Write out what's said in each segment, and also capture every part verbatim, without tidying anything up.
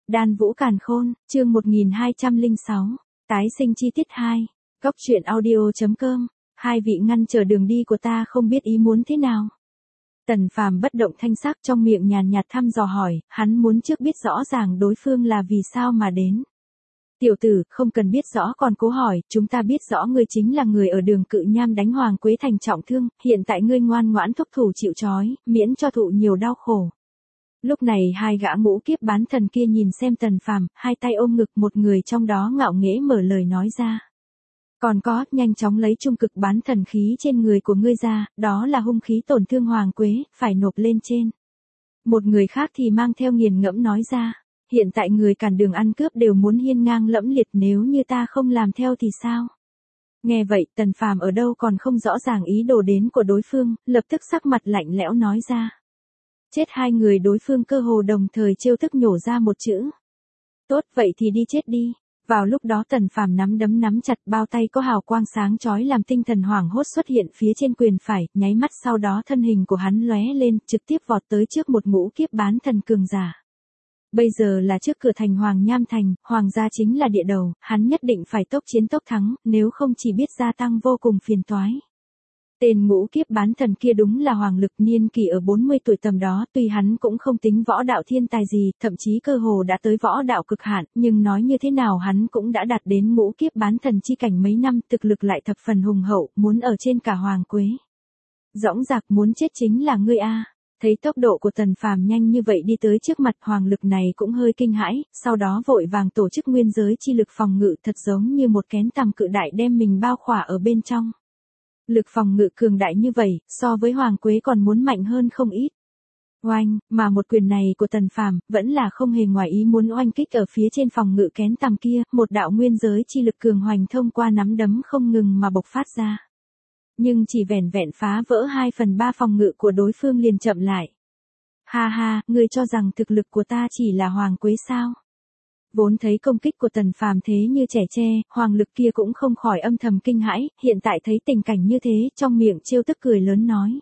Đan Vũ Càn Khôn, chương một nghìn hai trăm lẻ sáu, tái sinh chi tiết hai, Góc truyện audio.com, hai vị ngăn trở đường đi của ta không biết ý muốn thế nào. Tần Phàm bất động thanh sắc trong miệng nhàn nhạt thăm dò hỏi, hắn muốn trước biết rõ ràng đối phương là vì sao mà đến. Tiểu tử, không cần biết rõ còn cố hỏi, chúng ta biết rõ ngươi chính là người ở Đường Cự Nham đánh Hoàng Quế Thành trọng thương, hiện tại ngươi ngoan ngoãn thúc thủ chịu trói, miễn cho thụ nhiều đau khổ. Lúc này hai gã ngũ kiếp bán thần kia nhìn xem Tần Phàm, hai tay ôm ngực, một người trong đó ngạo nghễ mở lời nói ra. Còn có, nhanh chóng lấy trung cực bán thần khí trên người của ngươi ra, đó là hung khí tổn thương Hoàng Quế, phải nộp lên trên. Một người khác thì mang theo nghiền ngẫm nói ra, hiện tại người cản đường ăn cướp đều muốn hiên ngang lẫm liệt, nếu như ta không làm theo thì sao? Nghe vậy, Tần Phàm ở đâu còn không rõ ràng ý đồ đến của đối phương, lập tức sắc mặt lạnh lẽo nói ra. Chết hai người đối phương cơ hồ đồng thời trêu tức nhổ ra một chữ. Tốt, vậy thì đi chết đi. Vào lúc đó Tần Phàm nắm đấm nắm chặt, bao tay có hào quang sáng chói làm tinh thần hoảng hốt xuất hiện phía trên quyền phải, nháy mắt sau đó thân hình của hắn lóe lên, trực tiếp vọt tới trước một ngũ kiếp bán thần cường giả. Bây giờ là trước cửa thành Hoàng Nham Thành, Hoàng gia chính là địa đầu, hắn nhất định phải tốc chiến tốc thắng, nếu không chỉ biết gia tăng vô cùng phiền toái. Tên ngũ kiếp bán thần kia đúng là Hoàng Lực, niên kỷ ở bốn mươi tuổi tầm đó, tuy hắn cũng không tính võ đạo thiên tài gì, thậm chí cơ hồ đã tới võ đạo cực hạn, nhưng nói như thế nào hắn cũng đã đạt đến ngũ kiếp bán thần chi cảnh mấy năm, thực lực lại thập phần hùng hậu, muốn ở trên cả Hoàng Quế. Dõng dạc muốn chết chính là ngươi a. Thấy tốc độ của Tần Phàm nhanh như vậy đi tới trước mặt, Hoàng Lực này cũng hơi kinh hãi, sau đó vội vàng tổ chức nguyên giới chi lực phòng ngự, thật giống như một kén tằm cự đại đem mình bao khỏa ở bên trong. Lực phòng ngự cường đại như vậy, so với Hoàng Quế còn muốn mạnh hơn không ít. Oanh, mà một quyền này của Tần Phàm vẫn là không hề ngoài ý muốn oanh kích ở phía trên phòng ngự kén tằm kia, một đạo nguyên giới chi lực cường hoành thông qua nắm đấm không ngừng mà bộc phát ra. Nhưng chỉ vẻn vẹn phá vỡ hai phần ba phòng ngự của đối phương liền chậm lại. Ha ha, ngươi cho rằng thực lực của ta chỉ là Hoàng Quế sao? Vốn thấy công kích của Tần Phàm thế như trẻ tre, Hoàng Lực kia cũng không khỏi âm thầm kinh hãi, hiện tại thấy tình cảnh như thế, trong miệng trêu tức cười lớn nói.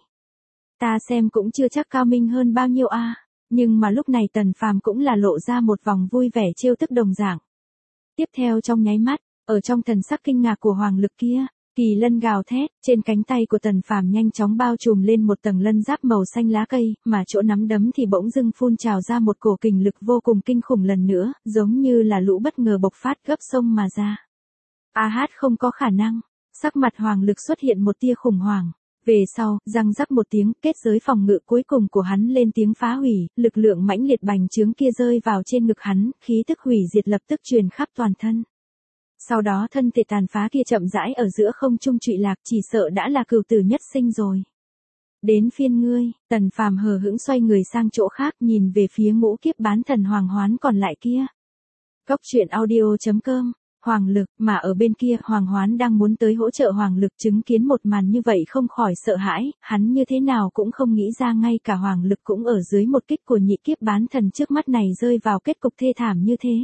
Ta xem cũng chưa chắc cao minh hơn bao nhiêu a, nhưng mà lúc này Tần Phàm cũng là lộ ra một vòng vui vẻ trêu tức đồng dạng. Tiếp theo trong nháy mắt, ở trong thần sắc kinh ngạc của Hoàng Lực kia, kỳ lân gào thét, trên cánh tay của Tần Phàm nhanh chóng bao trùm lên một tầng lân giáp màu xanh lá cây, mà chỗ nắm đấm thì bỗng dưng phun trào ra một cổ kình lực vô cùng kinh khủng lần nữa, giống như là lũ bất ngờ bộc phát gấp sông mà ra. A hát không có khả năng, sắc mặt Hoàng Lực xuất hiện một tia khủng hoảng. Về sau, răng rắc một tiếng, kết giới phòng ngự cuối cùng của hắn lên tiếng phá hủy, lực lượng mãnh liệt bành trướng kia rơi vào trên ngực hắn, khí tức hủy diệt lập tức truyền khắp toàn thân. Sau đó thân thể tàn phá kia chậm rãi ở giữa không trung trụy lạc, chỉ sợ đã là cửu tử nhất sinh rồi. Đến phiên ngươi, Tần Phàm hờ hững xoay người sang chỗ khác, nhìn về phía ngũ kiếp bán thần Hoàng Hoán còn lại kia. Góc truyện audio.com, Hoàng Lực, mà ở bên kia, Hoàng Hoán đang muốn tới hỗ trợ Hoàng Lực, chứng kiến một màn như vậy không khỏi sợ hãi, hắn như thế nào cũng không nghĩ ra ngay cả Hoàng Lực cũng ở dưới một kích của nhị kiếp bán thần trước mắt này rơi vào kết cục thê thảm như thế.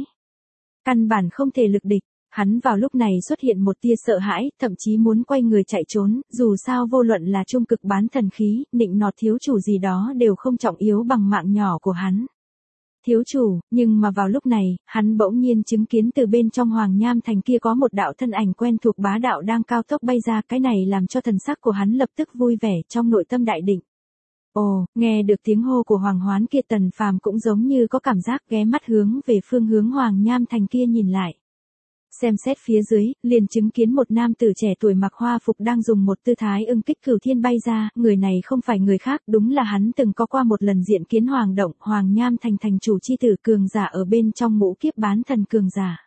Căn bản không thể lực địch. Hắn vào lúc này xuất hiện một tia sợ hãi, thậm chí muốn quay người chạy trốn, dù sao vô luận là trung cực bán thần khí, nịnh nọt thiếu chủ gì đó đều không trọng yếu bằng mạng nhỏ của hắn. Thiếu chủ, nhưng mà vào lúc này, hắn bỗng nhiên chứng kiến từ bên trong Hoàng Nham Thành kia có một đạo thân ảnh quen thuộc bá đạo đang cao tốc bay ra, cái này làm cho thần sắc của hắn lập tức vui vẻ, trong nội tâm đại định. Ồ, nghe được tiếng hô của Hoàng Hoán kia, Tần Phàm cũng giống như có cảm giác ghé mắt hướng về phương hướng Hoàng Nham Thành kia nhìn lại. Xem xét phía dưới, liền chứng kiến một nam tử trẻ tuổi mặc hoa phục đang dùng một tư thái ưng kích cửu thiên bay ra, người này không phải người khác, đúng là hắn từng có qua một lần diện kiến Hoàng Động, Hoàng Nham Thành thành chủ chi tử cường giả ở bên trong ngũ kiếp bán thần cường giả.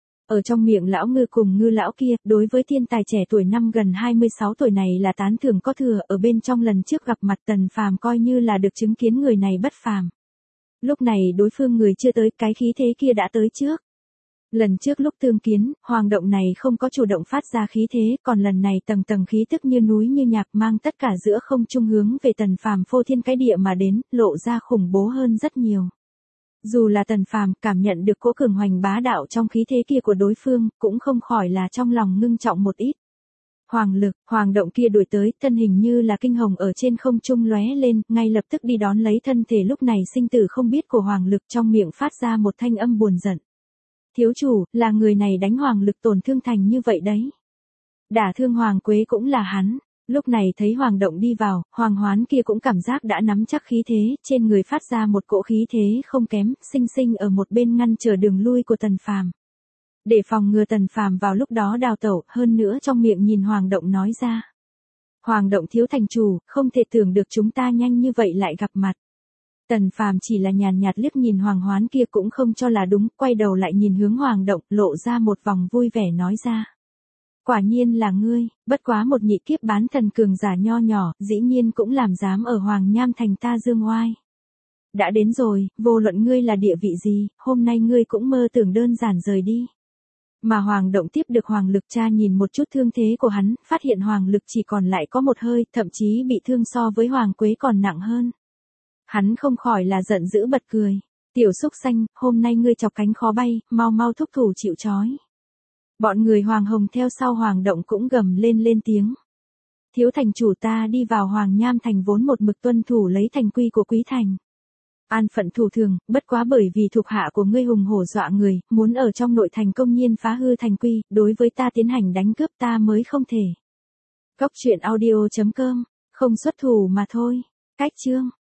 Ở trong miệng lão ngư cùng ngư lão kia, đối với thiên tài trẻ tuổi năm gần hai mươi sáu tuổi này là tán thưởng có thừa, ở bên trong lần trước gặp mặt Tần Phàm coi như là được chứng kiến người này bất phàm. Lúc này đối phương người chưa tới, cái khí thế kia đã tới trước. Lần trước lúc tương kiến, Hoàng Động này không có chủ động phát ra khí thế, còn lần này tầng tầng khí tức như núi như nhạc mang tất cả giữa không trung hướng về Tần Phàm phô thiên cái địa mà đến, lộ ra khủng bố hơn rất nhiều. Dù là Tần Phàm cảm nhận được cỗ cường hoành bá đạo trong khí thế kia của đối phương, cũng không khỏi là trong lòng ngưng trọng một ít. Hoàng Lực, Hoàng Động kia đuổi tới, thân hình như là kinh hồng ở trên không trung lóe lên, ngay lập tức đi đón lấy thân thể lúc này sinh tử không biết của Hoàng Lực, trong miệng phát ra một thanh âm buồn giận. Thiếu chủ, là người này đánh Hoàng Lực tổn thương thành như vậy đấy. Đả thương Hoàng Quế cũng là hắn. Lúc này thấy Hoàng Động đi vào, Hoàng Hoán kia cũng cảm giác đã nắm chắc khí thế, trên người phát ra một cỗ khí thế không kém, sinh sinh ở một bên ngăn trở đường lui của Tần Phàm. Để phòng ngừa Tần Phàm vào lúc đó đào tẩu, hơn nữa trong miệng nhìn Hoàng Động nói ra. Hoàng Động thiếu thành chủ, không thể tưởng được chúng ta nhanh như vậy lại gặp mặt. Tần Phàm chỉ là nhàn nhạt liếc nhìn Hoàng Hoán kia cũng không cho là đúng, quay đầu lại nhìn hướng Hoàng Động, lộ ra một vòng vui vẻ nói ra. Quả nhiên là ngươi, bất quá một nhị kiếp bán thần cường giả nho nhỏ, dĩ nhiên cũng làm dám ở Hoàng Nham thành ta dương oai. Đã đến rồi, vô luận ngươi là địa vị gì, hôm nay ngươi cũng mơ tưởng đơn giản rời đi. Mà Hoàng Động tiếp được Hoàng Lực tra nhìn một chút thương thế của hắn, phát hiện Hoàng Lực chỉ còn lại có một hơi, thậm chí bị thương so với Hoàng Quế còn nặng hơn. Hắn không khỏi là giận dữ bật cười. Tiểu xúc xanh, hôm nay ngươi chọc cánh khó bay, mau mau thúc thủ chịu trói. Bọn người Hoàng Hồng theo sau Hoàng Động cũng gầm lên lên tiếng. Thiếu thành chủ ta đi vào Hoàng Nham thành vốn một mực tuân thủ lấy thành quy của quý thành. An phận thủ thường, bất quá bởi vì thuộc hạ của ngươi hùng hổ dọa người, muốn ở trong nội thành công nhiên phá hư thành quy, đối với ta tiến hành đánh cướp ta mới không thể. Cốc truyện audio chấm com, không xuất thủ mà thôi. Cách chương.